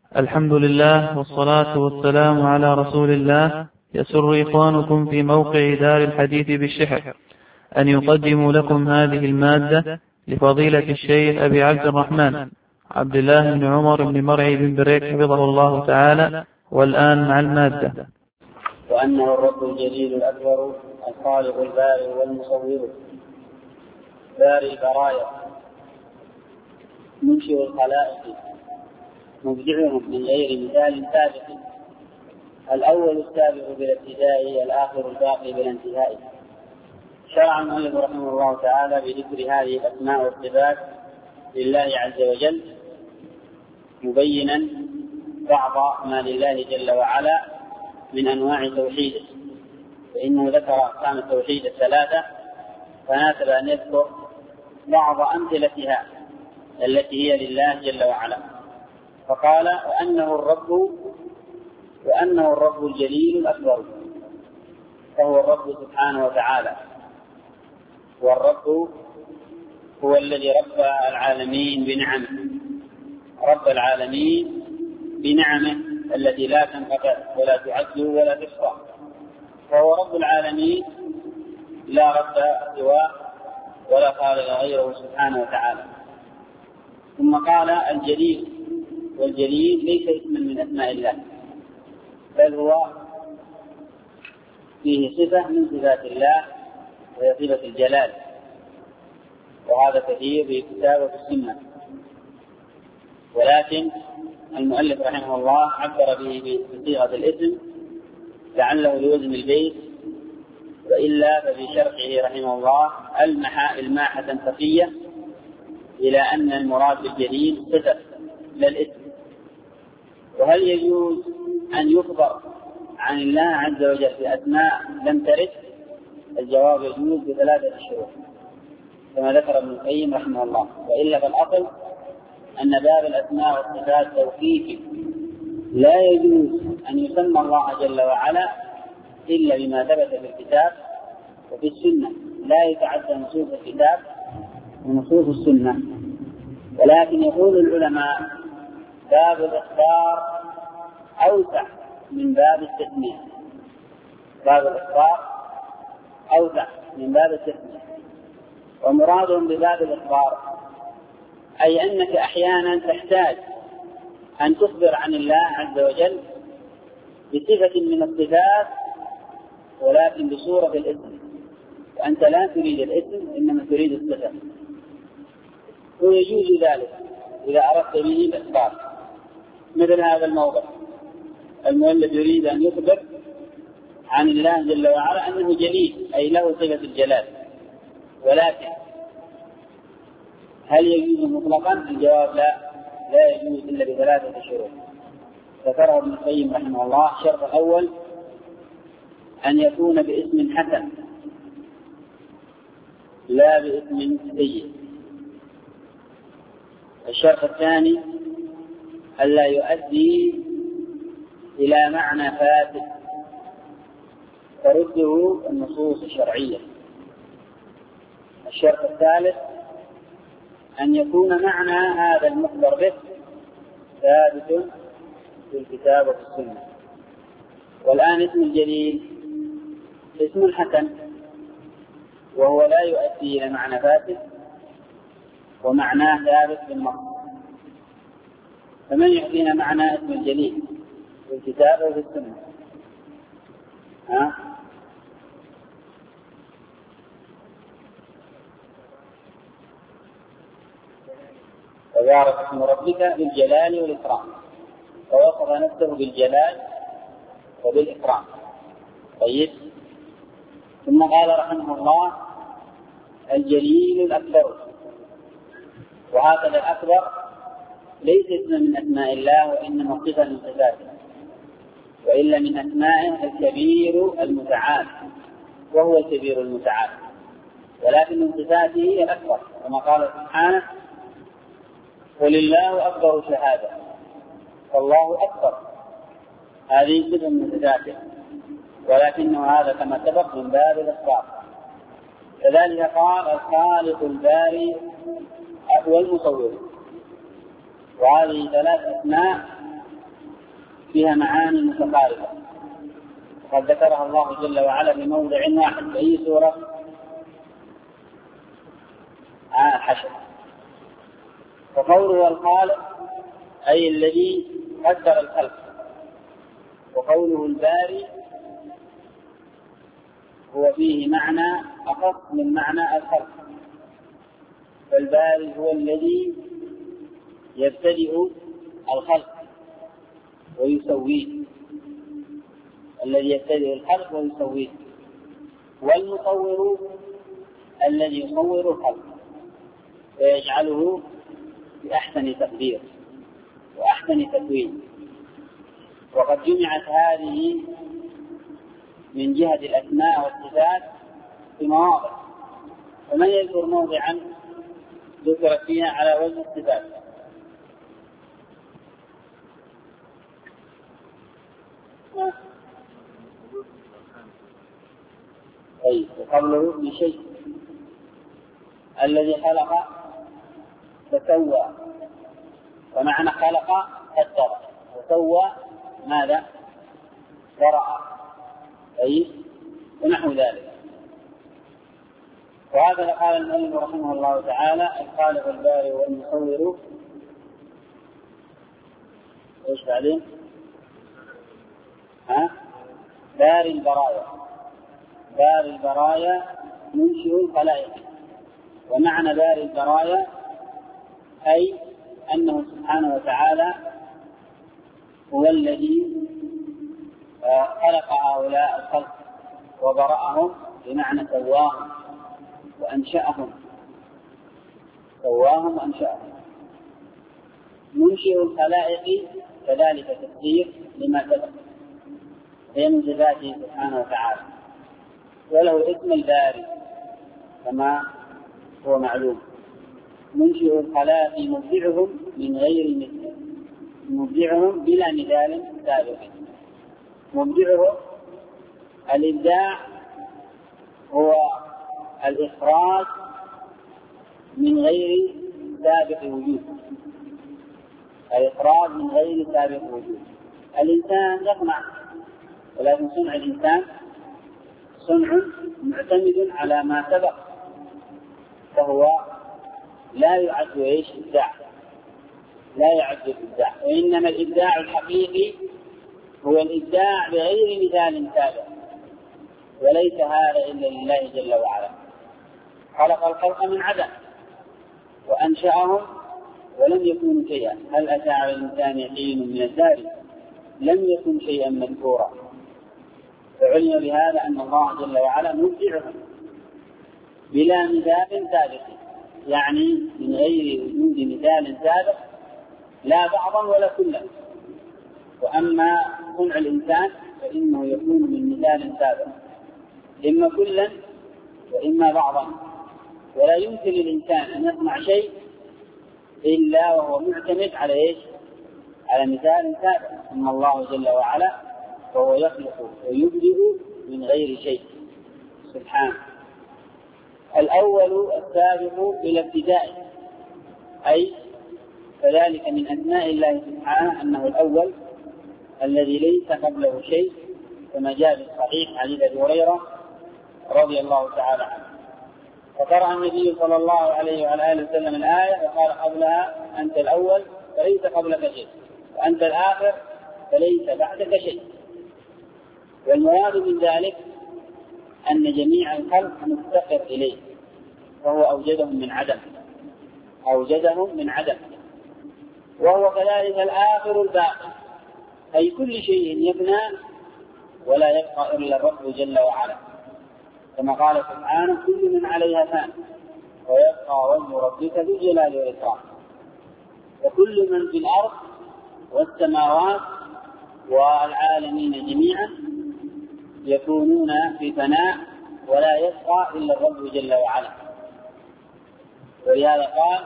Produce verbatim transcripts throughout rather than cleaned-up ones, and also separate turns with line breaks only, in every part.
الحمد لله والصلاة والسلام على رسول الله. يسر إخوانكم في موقع دار الحديث بالشحر أن يقدموا لكم هذه المادة لفضيلة الشيخ أبي عبد الرحمن عبد الله بن عمر بن مرعي بن بريك حفظه الله تعالى. والآن مع المادة.
وأنه الرب الجليل الأكبر الخالق البارئ والمصور بارئ البرايا منشئ الخلائق مبدعهم من غير مثال سابق، الأول السابق بلا ابتداء، الآخر الباقي بلا انتهاء. شرع المؤلف رحمه الله تعالى بذكر هذه الأسماء والصفات لله عز وجل، مبينا بعض ما لله جل وعلا من أنواع توحيده، فإنه ذكر أقسام التوحيد الثلاثة، فناسب أن يذكر بعض أمثلتها التي هي لله جل وعلا. فقال وأنه الرب وأنه الرب الجليل الأكبر، فهو الرب سبحانه وتعالى، والرب هو الذي رب العالمين بنعمه، رب العالمين بنعمه التي لا تنقطع ولا تعد ولا تحصى، فهو رب العالمين لا رب سواه ولا خالق غيره سبحانه وتعالى. ثم قال الجليل، والجليل ليس اسما من أسماء الله، بل هو فيه صفة من صفات الله وهي صفة الجلال، وهذا كثير في الكتاب وفي السنة، ولكن المؤلف رحمه الله عبر به بصيغة الاسم لعله لوزن البيت، وإلا ففي شرحه رحمه الله ألمح إلماحة خفية إلى أن المراد بالجليل صفة لا الاسم. وهل يجوز أن يخبر عن الله عز وجل بأسماء لم ترد؟ الجواب يجوز بثلاثة شروط كما ذكر ابن القيم رحمه الله، وإلا فالأصل أن باب الأسماء والصفات توقيفي، لا يجوز أن يسمى الله جل وعلا إلا بما ثبت في الكتاب وفي السنة، لا يتعدى نصوص الكتاب ونصوص السنة. ولكن يقول العلماء باب الإخبار أوسع من باب التسمية، باب الإخبار أوسع من باب التسمية، ومرادهم بباب الإخبار أي أنك أحيانا تحتاج أن تخبر عن الله عز وجل بصفة من الصفات ولكن بصورة الاسم، وأنت لا تريد الاسم إنما تريد الصفة، ويجوز ذلك إذا أردت به الإخبار. مثل هذا الموضع المؤلف يريد أن يخبر عن الله جل وعلا أنه جليل أي له صفة الجلال، ولكن هل يجوز مطلقا؟ الجواب لا، لا يجوز إلا بثلاثة شروط ذكره ابن القيم رحمه الله. الشرط الأول أن يكون باسم حسن لا باسم سيء. الشرط الثاني ألا يؤدي إلى معنى فاسد ترده النصوص الشرعية. الشرط الثالث أن يكون معنى هذا المخبر به ثابت في الكتاب وفي السنة. والآن اسم الجليل اسم حسن، وهو لا يؤدي إلى معنى فاسد ومعناه ثابت في النص، فمن يعطينا معنى اسم الجليل في الكتاب وفي السنة؟ ها؟ تبارك اسم ربك بالجلال والإكرام، ووصف نفسه بالجلال وبالإكرام. طيب، ثم قال رحمه الله الجليل الأكبر، وهكذا الأكبر ليس اسم من أسماء الله وإنما صفة من صفاته، وإلا من أسمائه الكبير المتعال، وهو الكبير المتعال، ولكن من صفاته الأكبر كما قال سبحانه ولله أكبر شهادة، فالله أكبر، هذه صفة من صفاته، ولكنه هذا كما سبق من باب الإخبار. كذلك قال الخالق البارئ والمصور، وهذه ثلاث أسماء فيها معاني متقاربة، وقد ذكرها الله جل وعلا في موضع واحد في أي سورة؟ آه الحشر. فقوله الخالق أي الذي قدر الخلق، وقوله الباري هو فيه معنى أخص من معنى الخلق. فالباري هو الذي يبتدئ الخلق ويسويه، الذي يبتدئ الخلق ويسويه. والمصور الذي يصور الخلق ويجعله بأحسن تقدير وأحسن تكوين. وقد جمعت هذه من جهة الأسماء والصفات في مواضع، ومن يذكر موضعا ذكرت فيها على وجه الصفات. طيب، وقبله بشيء الذي خلق فسوى، ومعنى خلق قدر، وسوى ماذا؟ ورأى، أي ونحو ذلك. وهذا قال المؤلف رحمه الله تعالى: الخالق البارئ والمصور. ايش بعدين؟ ها؟ بارئ البرايا، بارئ البرايا منشئ الخلائق. ومعنى بارئ البرايا أي أنه سبحانه وتعالى هو الذي خلق هؤلاء الخلق وبرأهم، بمعنى سواهم وأنشأهم، سواهم وأنشأهم. منشئ الخلائق كذلك تفسير لما سبق، هي من صفاته سبحانه وتعالى، وله اسم الباري كما هو معلوم. منشئ الخلائق مبدعهم من غير مثل، مبدعهم بلا مثال سابق. مبدعهم الإبداع هو الإخراج من غير سابق وجود، الإخراج من غير سابق وجود. الإنسان يصنع، ولكن صنع الإنسان صنع معتمد على ما سبق، فهو لا يعد ايش إبداع، لا يعد الإبداع. وإنما الإبداع الحقيقي هو الإبداع بغير مثال سابق، وليس هذا إلا لله جل وعلا. خلق الخلق من عدم وأنشأهم ولم يكونوا شيئا. هل أتى على الإنسان حين من الدهر لم يكن شيئا مذكورا. فعلم بهذا أن الله جل وعلا مبدعهم بلا مثال سابق، يعني من غير وجود مثال سابق، لا بعضا ولا كلا. وأما صنع الإنسان فإنه يكون من مثال سابق، إما كلا وإما بعضا. ولا يمكن للإنسان أن يصنع شيء إلا وهو معتمد على إيش؟ على مثال سابق. أما الله جل وعلا فهو يخلق ويبدئ من غير شيء سبحانه. الأول السابق إلى ابتداء، أي فذلك من أسماء الله سبحانه أنه الأول الذي ليس قبله شيء، كما جاء في الصحيح حديث أبي هريرة رضي الله تعالى عنه. وقرأ النبي صلى الله عليه وعلى آله وسلم الآية وقال قبلها: أنت الأول فليس قبلك شيء، وأنت الآخر فليس بعدك شيء. والمراد من ذلك أن جميع الخلق مفتقر إليه، وهو أوجدهم من عدم، أوجدهم من عدم. وهو كذلك الآخر الباقي، أي كل شيء يبنى ولا يبقى إلا الرب جل وعلا، كما قال سبحانه: كل من عليها فان ويبقى وجه ربك ذو الجلال والإكرام. وكل من في الأرض والسماوات والعالمين جميعا يكونون في فناء ولا يبقى إلا الرب جل وعلا. ولهذا قال: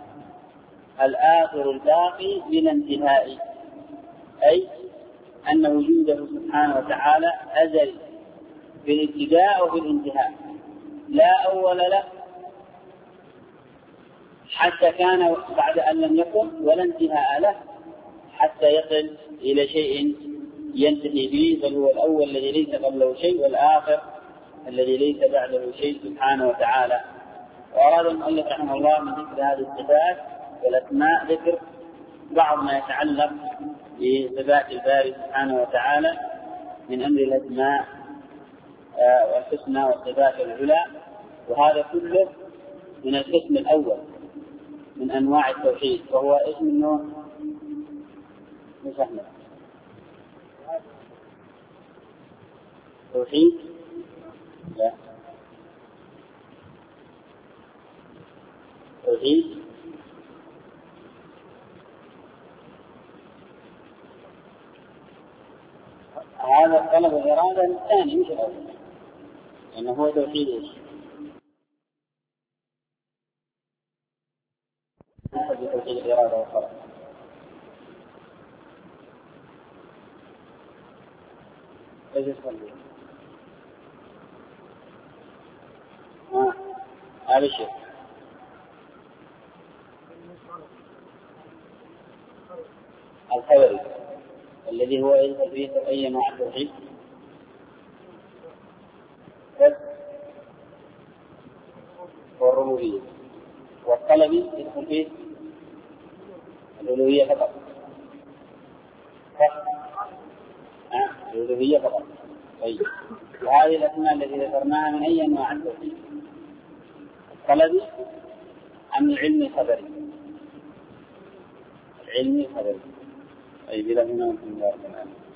الآخر الباقي بلا انتهاء، أي أن وجوده سبحانه وتعالى أزلي في الابتداء وفي الانتهاء، لا أول له حتى كان بعد أن لم يكن، ولا انتهاء له حتى يصل إلى شيء ينتهي به، بل هو الأول الذي ليس قبله شيء، والآخر الذي ليس بعده شيء سبحانه وتعالى. وأراد المؤلف رحمه الله من ذكر هذه الصفات والأسماء ذكر بعض ما يتعلق بصفات الباري سبحانه وتعالى من أمر الأسماء والحسنى والصفات العلى، وهذا كله من القسم الأول من أنواع التوحيد، وهو اسم النوع مش أحمد توحيد لا توحيد هذا الطلب الإرادة الثاني مش الأول، لأنه هو توحيد إيش؟ توحيد الإرادة والطلب. ايش يصلي؟ ها هذا الشيء الخبري الذي هو يدخل فيه أي نوع التوحيد والربوبية، والطلب يدخل فيه الألوهية فقط. الألوهية فقط. طيب، وهذه الأسماء التي ذكرناها من أي أنواع التوحيد؟ الطلبي أم العلم الخبري؟ العلم الخبري. أي بلا هنا ومن الله.